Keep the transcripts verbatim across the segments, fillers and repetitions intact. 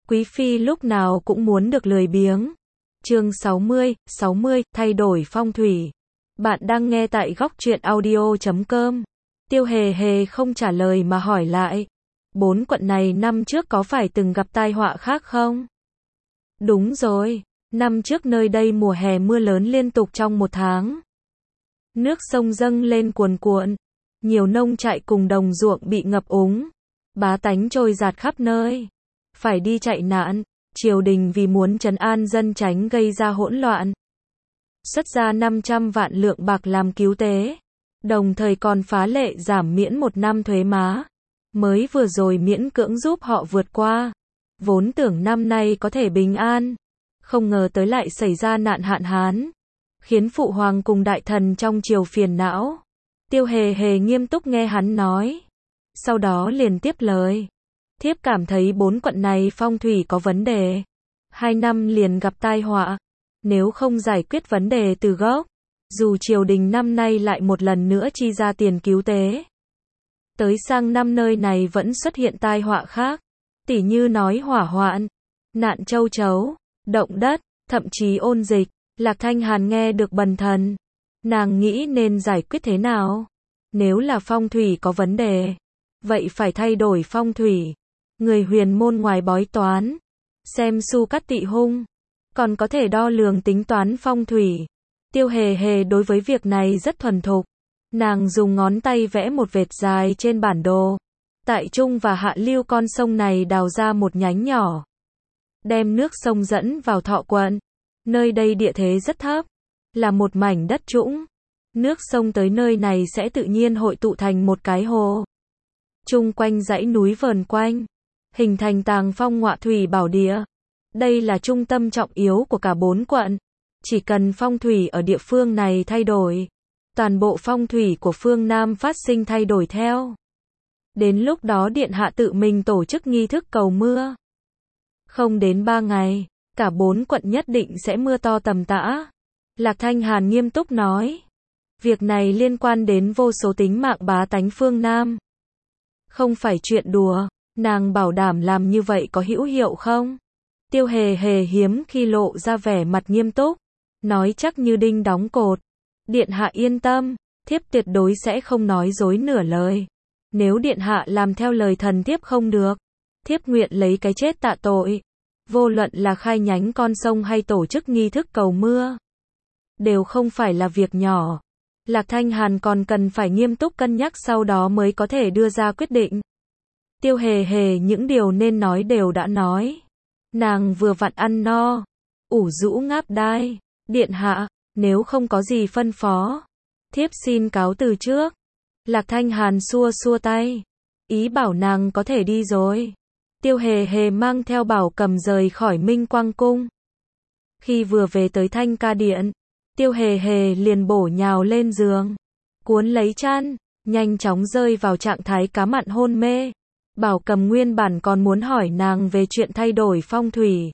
Quý phi lúc nào cũng muốn được lười biếng. Chương sáu mươi, sáu mươi, thay đổi phong thủy. Bạn đang nghe tại góc truyện audio chấm com. Tiêu Hề Hề không trả lời mà hỏi lại. Bốn quận này năm trước có phải từng gặp tai họa khác không? Đúng rồi, năm trước nơi đây mùa hè mưa lớn liên tục trong một tháng. Nước sông dâng lên cuồn cuộn, nhiều nông trại cùng đồng ruộng bị ngập úng, bá tánh trôi dạt khắp nơi, phải đi chạy nạn. Triều đình vì muốn trấn an dân tránh gây ra hỗn loạn, xuất ra năm trăm vạn lượng bạc làm cứu tế, đồng thời còn phá lệ giảm miễn một năm thuế má, mới vừa rồi miễn cưỡng giúp họ vượt qua. Vốn tưởng năm nay có thể bình an, không ngờ tới lại xảy ra nạn hạn hán, khiến phụ hoàng cùng đại thần trong triều phiền não. Tiêu Hề Hề nghiêm túc nghe hắn nói, sau đó liền tiếp lời. Thiếp cảm thấy bốn quận này phong thủy có vấn đề. Hai năm liền gặp tai họa. Nếu không giải quyết vấn đề từ gốc, dù triều đình năm nay lại một lần nữa chi ra tiền cứu tế, tới sang năm nơi này vẫn xuất hiện tai họa khác. Tỉ như nói hỏa hoạn, nạn châu chấu, động đất, thậm chí ôn dịch. Lạc Thanh Hàn nghe được bần thần. Nàng nghĩ nên giải quyết thế nào? Nếu là phong thủy có vấn đề, vậy phải thay đổi phong thủy. Người huyền môn ngoài bói toán, xem su cát tị hung, còn có thể đo lường tính toán phong thủy. Tiêu Hề Hề đối với việc này rất thuần thục. Nàng dùng ngón tay vẽ một vệt dài trên bản đồ. Tại trung và hạ lưu con sông này đào ra một nhánh nhỏ, đem nước sông dẫn vào Thọ quận. Nơi đây địa thế rất thấp, là một mảnh đất trũng. Nước sông tới nơi này sẽ tự nhiên hội tụ thành một cái hồ. Chung quanh dãy núi vờn quanh, hình thành tàng phong ngọa thủy bảo địa. Đây là trung tâm trọng yếu của cả bốn quận. Chỉ cần phong thủy ở địa phương này thay đổi, toàn bộ phong thủy của phương Nam phát sinh thay đổi theo. Đến lúc đó điện hạ tự mình tổ chức nghi thức cầu mưa. Không đến ba ngày, cả bốn quận nhất định sẽ mưa to tầm tã. Lạc Thanh Hàn nghiêm túc nói. Việc này liên quan đến vô số tính mạng bá tánh phương Nam. Không phải chuyện đùa. Nàng bảo đảm làm như vậy có hữu hiệu không? Tiêu Hề Hề hiếm khi lộ ra vẻ mặt nghiêm túc, nói chắc như đinh đóng cột. Điện hạ yên tâm, thiếp tuyệt đối sẽ không nói dối nửa lời. Nếu điện hạ làm theo lời thần thiếp không được, thiếp nguyện lấy cái chết tạ tội. Vô luận là khai nhánh con sông hay tổ chức nghi thức cầu mưa, đều không phải là việc nhỏ. Lạc Thanh Hàn còn cần phải nghiêm túc cân nhắc sau đó mới có thể đưa ra quyết định. Tiêu Hề Hề những điều nên nói đều đã nói. Nàng vừa vặn ăn no, ủ rũ ngáp đai. Điện hạ, nếu không có gì phân phó, thiếp xin cáo từ trước. Lạc Thanh Hàn xua xua tay, ý bảo nàng có thể đi rồi. Tiêu Hề Hề mang theo Bảo Cầm rời khỏi Minh Quang Cung. Khi vừa về tới Thanh Ca Điện, Tiêu Hề Hề liền bổ nhào lên giường, cuốn lấy chăn, nhanh chóng rơi vào trạng thái cá mặn hôn mê. Bảo Cầm nguyên bản còn muốn hỏi nàng về chuyện thay đổi phong thủy.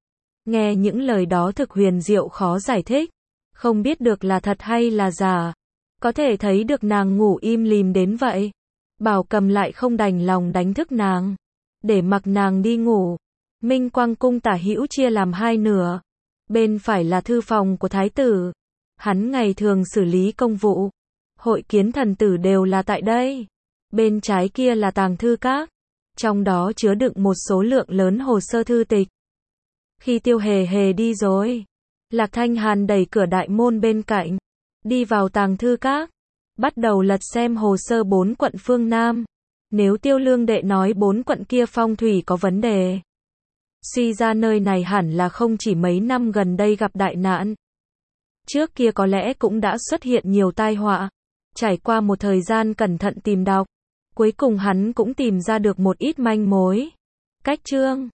Nghe những lời đó thực huyền diệu khó giải thích, không biết được là thật hay là giả. Có thể thấy được nàng ngủ im lìm đến vậy. Bảo Cầm lại không đành lòng đánh thức nàng, để mặc nàng đi ngủ. Minh Quang Cung tả hữu chia làm hai nửa. Bên phải là thư phòng của thái tử, hắn ngày thường xử lý công vụ, hội kiến thần tử đều là tại đây. Bên trái kia là tàng thư các, trong đó chứa đựng một số lượng lớn hồ sơ thư tịch. Khi Tiêu Hề Hề đi rồi, Lạc Thanh Hàn đẩy cửa đại môn bên cạnh, đi vào tàng thư các, bắt đầu lật xem hồ sơ bốn quận phương Nam. Nếu Tiêu Lương đệ nói bốn quận kia phong thủy có vấn đề, suy ra nơi này hẳn là không chỉ mấy năm gần đây gặp đại nạn. Trước kia có lẽ cũng đã xuất hiện nhiều tai họa. Trải qua một thời gian cẩn thận tìm đọc, cuối cùng hắn cũng tìm ra được một ít manh mối. Cách chương